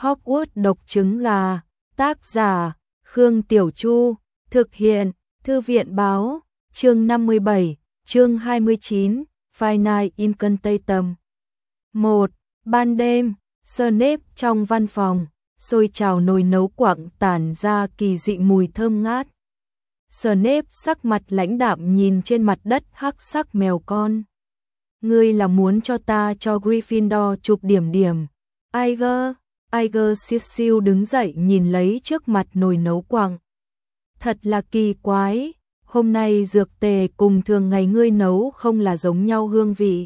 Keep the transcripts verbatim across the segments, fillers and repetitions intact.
Hogwarts độc trứng gà, tác giả, Khương Tiểu Chu, thực hiện, Thư viện báo, chương năm mươi bảy, chương hai mươi chín, Final Incantation. một. Ban đêm, Snape trong văn phòng, sôi trào nồi nấu quặng tản ra kỳ dị mùi thơm ngát. Snape sắc mặt lãnh đạm nhìn trên mặt đất hắc sắc mèo con. Ngươi là muốn cho ta cho Gryffindor chụp điểm điểm. Iger, Iger siêu siêu đứng dậy nhìn lấy trước mặt nồi nấu quặng. Thật là kỳ quái, hôm nay dược tề cùng thường ngày ngươi nấu không là giống nhau hương vị.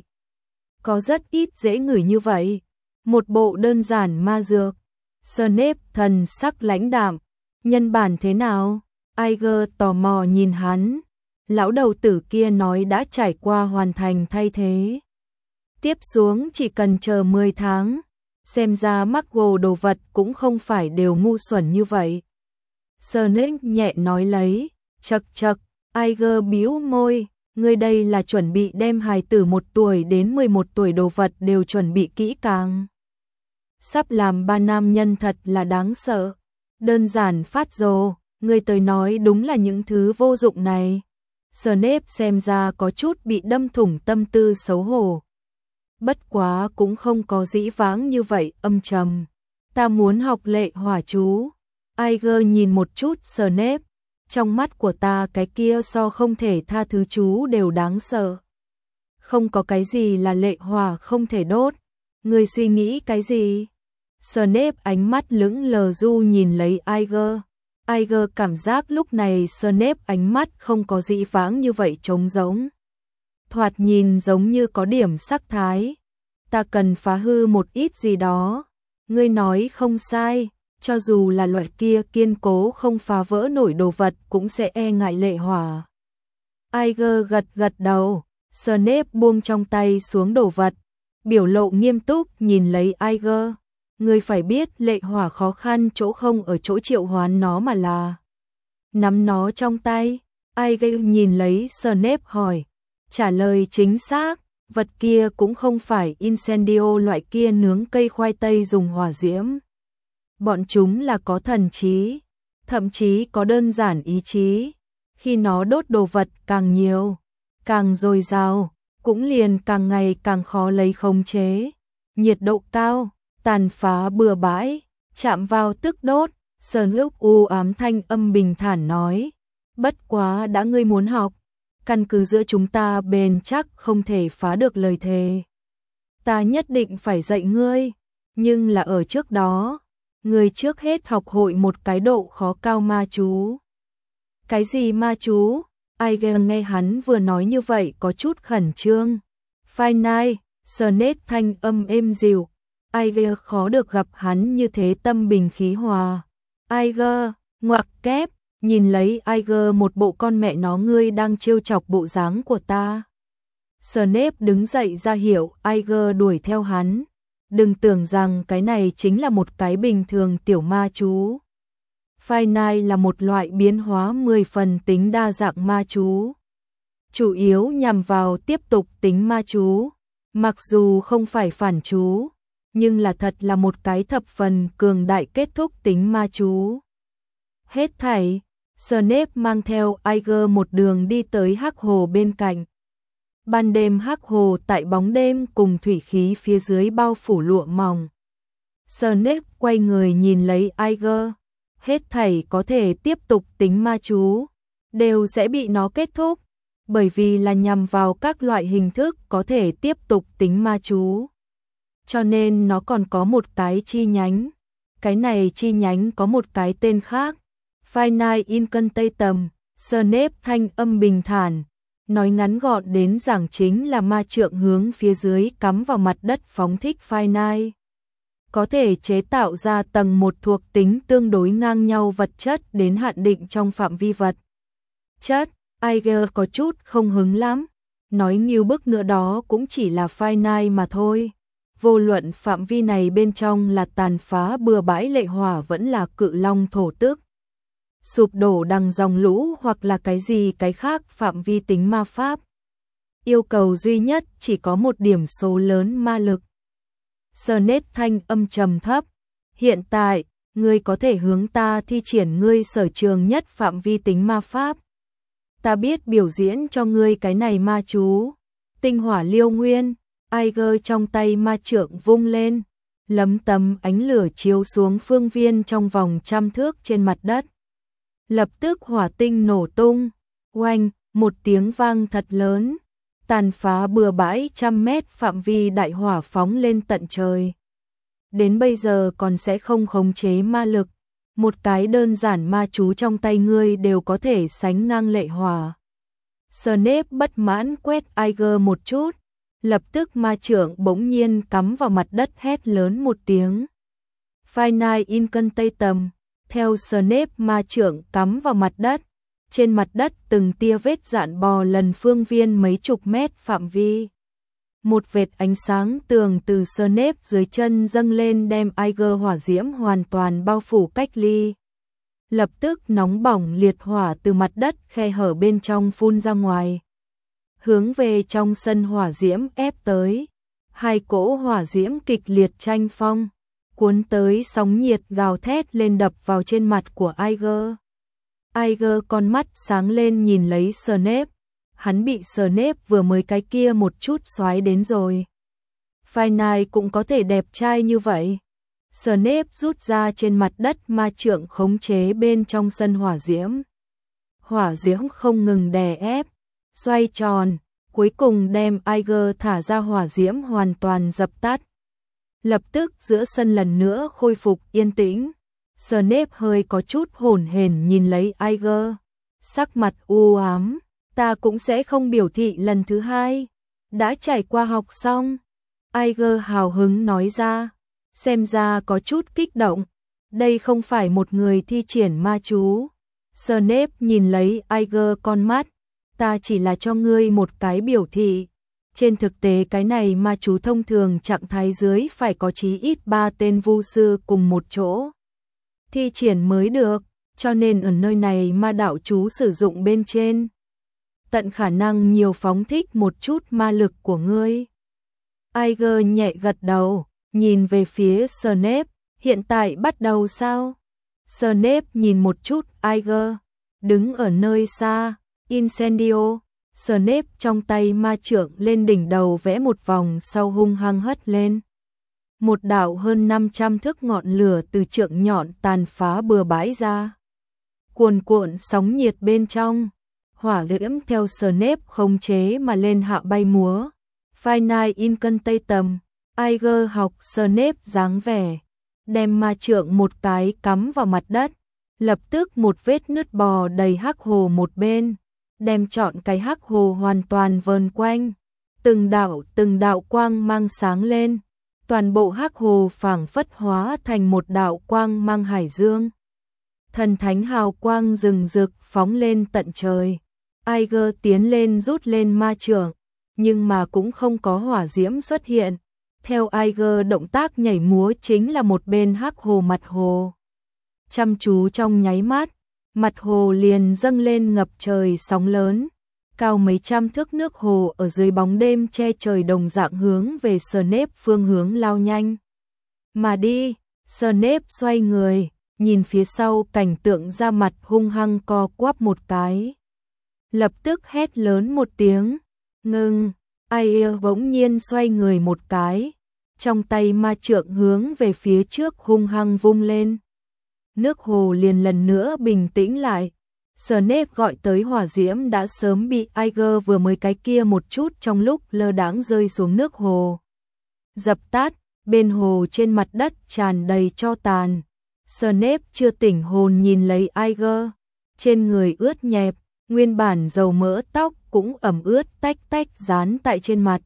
Có rất ít dễ ngửi như vậy. Một bộ đơn giản ma dược. Snape thần sắc lãnh đạm. Nhân bản thế nào? Iger tò mò nhìn hắn. Lão đầu tử kia nói đã trải qua hoàn thành thay thế. Tiếp xuống chỉ cần chờ mười tháng. Xem ra Muggle đồ vật cũng không phải đều ngu xuẩn như vậy. Snape nhẹ nói lấy. Chậc chậc, Iger bĩu môi. Ngươi đây là chuẩn bị đem hài tử một tuổi đến mười một tuổi đồ vật đều chuẩn bị kỹ càng. Sắp làm ba nam nhân thật là đáng sợ. Đơn giản phát rồ, ngươi tới nói đúng là những thứ vô dụng này. Snape xem ra có chút bị đâm thủng tâm tư xấu hổ. Bất quá cũng không có dĩ vãng như vậy âm trầm. Ta muốn học lệ hỏa chú. Iger nhìn một chút Snape. Trong mắt của ta cái kia so không thể tha thứ chú đều đáng sợ. Không có cái gì là lệ hỏa không thể đốt. Ngươi suy nghĩ cái gì? Snape ánh mắt lững lờ du nhìn lấy Iger. Iger cảm giác lúc này Snape ánh mắt không có dĩ vãng như vậy trống rỗng. Thoạt nhìn giống như có điểm sắc thái. Ta cần phá hư một ít gì đó. Ngươi nói không sai. Cho dù là loại kia kiên cố không phá vỡ nổi đồ vật cũng sẽ e ngại lệ hỏa. Iger gật gật đầu. Snape buông trong tay xuống đồ vật. Biểu lộ nghiêm túc nhìn lấy Iger. Ngươi phải biết lệ hỏa khó khăn chỗ không ở chỗ triệu hoán nó mà là nắm nó trong tay. Iger nhìn lấy Snape hỏi. Trả lời chính xác. Vật kia cũng không phải incendio loại kia nướng cây khoai tây dùng hỏa diễm. Bọn chúng là có thần trí, thậm chí có đơn giản ý chí. Khi nó đốt đồ vật càng nhiều, càng dồi dào, cũng liền càng ngày càng khó lấy khống chế. Nhiệt độ cao, tàn phá bừa bãi, chạm vào tức đốt. Snape u ám thanh âm bình thản nói. Bất quá đã ngươi muốn học, căn cứ giữa chúng ta bền chắc không thể phá được lời thề. Ta nhất định phải dạy ngươi, nhưng là ở trước đó. Người trước hết học hội một cái độ khó cao ma chú. Cái gì ma chú? Iger nghe hắn vừa nói như vậy có chút khẩn trương. Final, Snape thanh âm êm dịu. Iger khó được gặp hắn như thế tâm bình khí hòa. Iger, ngoặc kép, nhìn lấy Iger một bộ con mẹ nó ngươi đang trêu chọc bộ dáng của ta. Snape đứng dậy ra hiệu Iger đuổi theo hắn. Đừng tưởng rằng cái này chính là một cái bình thường tiểu ma chú. Final là một loại biến hóa mười phần tính đa dạng ma chú. Chủ yếu nhằm vào tiếp tục tính ma chú. Mặc dù không phải phản chú, nhưng là thật là một cái thập phần cường đại kết thúc tính ma chú. Hết thảy, Snape mang theo Iger một đường đi tới hắc hồ bên cạnh. Ban đêm hắc hồ tại bóng đêm cùng thủy khí phía dưới bao phủ lụa mỏng. Snape quay người nhìn lấy Iger. Hết thảy có thể tiếp tục tính ma chú, đều sẽ bị nó kết thúc, bởi vì là nhằm vào các loại hình thức có thể tiếp tục tính ma chú. Cho nên nó còn có một cái chi nhánh. Cái này chi nhánh có một cái tên khác. Final Incantation. Snape thanh âm bình thản. Nói ngắn gọn đến giảng chính là ma trượng hướng phía dưới cắm vào mặt đất phóng thích Final. Có thể chế tạo ra tầng một thuộc tính tương đối ngang nhau vật chất đến hạn định trong phạm vi vật chất. Iger có chút không hứng lắm. Nói nghiêu bức nữa đó cũng chỉ là Final mà thôi. Vô luận phạm vi này bên trong là tàn phá bừa bãi lệ hỏa vẫn là cự long thổ tước. Sụp đổ đằng dòng lũ hoặc là cái gì cái khác phạm vi tính ma pháp. Yêu cầu duy nhất chỉ có một điểm số lớn ma lực. Snape thanh âm trầm thấp. hiện tại, ngươi có thể hướng ta thi triển ngươi sở trường nhất phạm vi tính ma pháp. Ta biết biểu diễn cho ngươi cái này ma chú. Tinh hỏa liêu nguyên, Aiger trong tay ma trượng vung lên, lấm tấm ánh lửa chiếu xuống phương viên trong vòng trăm thước trên mặt đất. Lập tức hỏa tinh nổ tung, oanh, một tiếng vang thật lớn, tàn phá bừa bãi trăm mét phạm vi đại hỏa phóng lên tận trời. Đến bây giờ còn sẽ không khống chế ma lực, một cái đơn giản ma chú trong tay ngươi đều có thể sánh ngang lệ hỏa. Snape bất mãn quét Aiger một chút, lập tức ma trượng bỗng nhiên cắm vào mặt đất hét lớn một tiếng. Final Incantatem, theo Snape ma trượng cắm vào mặt đất, trên mặt đất từng tia vết dạn bò lần phương viên mấy chục mét phạm vi. Một vệt ánh sáng tường từ Snape dưới chân dâng lên đem Aiger hỏa diễm hoàn toàn bao phủ cách ly. Lập tức nóng bỏng liệt hỏa từ mặt đất khe hở bên trong phun ra ngoài, hướng về trong sân hỏa diễm ép tới. Hai cỗ hỏa diễm kịch liệt tranh phong, cuốn tới sóng nhiệt gào thét lên đập vào trên mặt của Aiger. Aiger con mắt sáng lên nhìn lấy Snape, hắn bị Snape vừa mới cái kia một chút xoái đến rồi. Final cũng có thể đẹp trai như vậy. Snape rút ra trên mặt đất ma trượng khống chế bên trong sân hỏa diễm. Hỏa diễm không ngừng đè ép, xoay tròn, cuối cùng đem Aiger thả ra hỏa diễm hoàn toàn dập tắt. Lập tức giữa sân lần nữa khôi phục yên tĩnh. Snape hơi có chút hổn hển nhìn lấy Aiger, sắc mặt u ám. Ta cũng sẽ không biểu thị lần thứ hai. Đã trải qua học xong. Aiger hào hứng nói ra, xem ra có chút kích động. Đây không phải một người thi triển ma chú. Snape nhìn lấy Aiger con mắt, ta chỉ là cho ngươi một cái biểu thị. Trên thực tế cái này ma chú thông thường trạng thái dưới phải có chí ít ba tên vu sư cùng một chỗ thi triển mới được, cho nên ở nơi này ma đạo chú sử dụng bên trên, tận khả năng nhiều phóng thích một chút ma lực của ngươi. Aiger nhẹ gật đầu, nhìn về phía Snape, hiện tại bắt đầu sao? Snape nhìn một chút Aiger, đứng ở nơi xa, Incendio. Snape trong tay ma trượng lên đỉnh đầu vẽ một vòng sau hung hăng hất lên. Một đạo hơn năm trăm thước ngọn lửa từ trượng nhọn tàn phá bừa bãi ra. Cuồn cuộn sóng nhiệt bên trong, hỏa diễm theo Snape khống chế mà lên hạ bay múa. Final Incantatem, Aiger học Snape dáng vẻ, đem ma trượng một cái cắm vào mặt đất, lập tức một vết nứt bò đầy hắc hồ một bên, đem trọn cái hắc hồ hoàn toàn vờn quanh. Từng đạo từng đạo quang mang sáng lên, toàn bộ hắc hồ phảng phất hóa thành một đạo quang mang hải dương. Thần thánh hào quang rừng rực phóng lên tận trời. Aiger tiến lên rút lên ma trượng, nhưng mà cũng không có hỏa diễm xuất hiện. Theo Aiger động tác nhảy múa chính là một bên hắc hồ mặt hồ. Chăm chú trong nháy mắt, mặt hồ liền dâng lên ngập trời sóng lớn. Cao mấy trăm thước nước hồ ở dưới bóng đêm che trời đồng dạng hướng về Snape phương hướng lao nhanh mà đi. Snape xoay người, nhìn phía sau cảnh tượng ra mặt hung hăng co quắp một cái. Lập tức hét lớn một tiếng, ngưng. Aiger bỗng nhiên xoay người một cái, trong tay ma trượng hướng về phía trước hung hăng vung lên. Nước hồ liền lần nữa bình tĩnh lại. Snape gọi tới hỏa diễm đã sớm bị Aiger vừa mới cái kia một chút trong lúc lơ đãng rơi xuống nước hồ dập tắt. Bên hồ trên mặt đất tràn đầy tro tàn. Snape chưa tỉnh hồn nhìn lấy Aiger, trên người ướt nhẹp, nguyên bản dầu mỡ tóc cũng ẩm ướt tách tách dán tại trên mặt.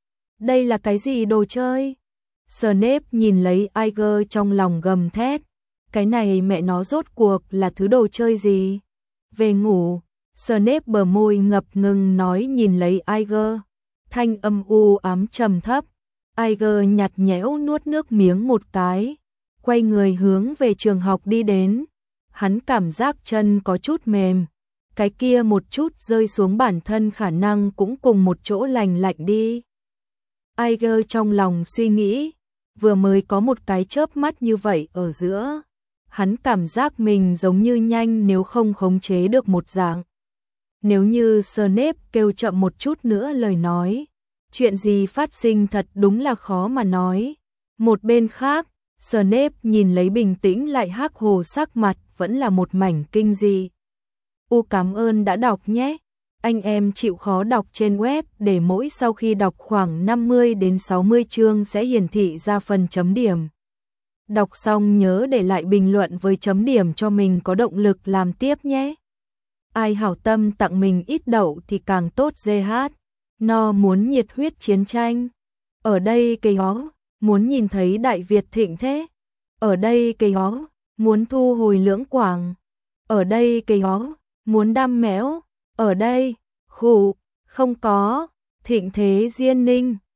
Đây là cái gì đồ chơi? Snape nhìn lấy Aiger trong lòng gầm thét, cái này mẹ nó rốt cuộc là thứ đồ chơi gì? Về ngủ. Snape bờ môi ngập ngừng nói nhìn lấy Aiger, thanh âm u ám trầm thấp. Aiger nhạt nhẽo nuốt nước miếng một cái, quay người hướng về trường học đi đến. Hắn cảm giác chân có chút mềm, cái kia một chút rơi xuống bản thân khả năng cũng cùng một chỗ lành lạnh đi. Aiger trong lòng suy nghĩ, vừa mới có một cái chớp mắt như vậy ở giữa. Hắn cảm giác mình giống như nhanh nếu không khống chế được một dạng. Nếu như Snape kêu chậm một chút nữa lời nói, chuyện gì phát sinh thật đúng là khó mà nói. Một bên khác, Snape nhìn lấy bình tĩnh lại hắc hồ sắc mặt vẫn là một mảnh kinh dị. U cảm ơn đã đọc nhé. Anh em chịu khó đọc trên web để mỗi sau khi đọc khoảng năm mươi đến sáu mươi chương sẽ hiển thị ra phần chấm điểm. Đọc xong nhớ để lại bình luận với chấm điểm cho mình có động lực làm tiếp nhé. Ai hảo tâm tặng mình ít đậu thì càng tốt giê hát. No muốn nhiệt huyết chiến tranh. Ở đây cây hó, muốn nhìn thấy Đại Việt thịnh thế. Ở đây cây hó, muốn thu hồi Lưỡng Quảng. Ở đây cây hó, muốn đam mẽo. Ở đây, khủ, không có, thịnh thế Diên Ninh.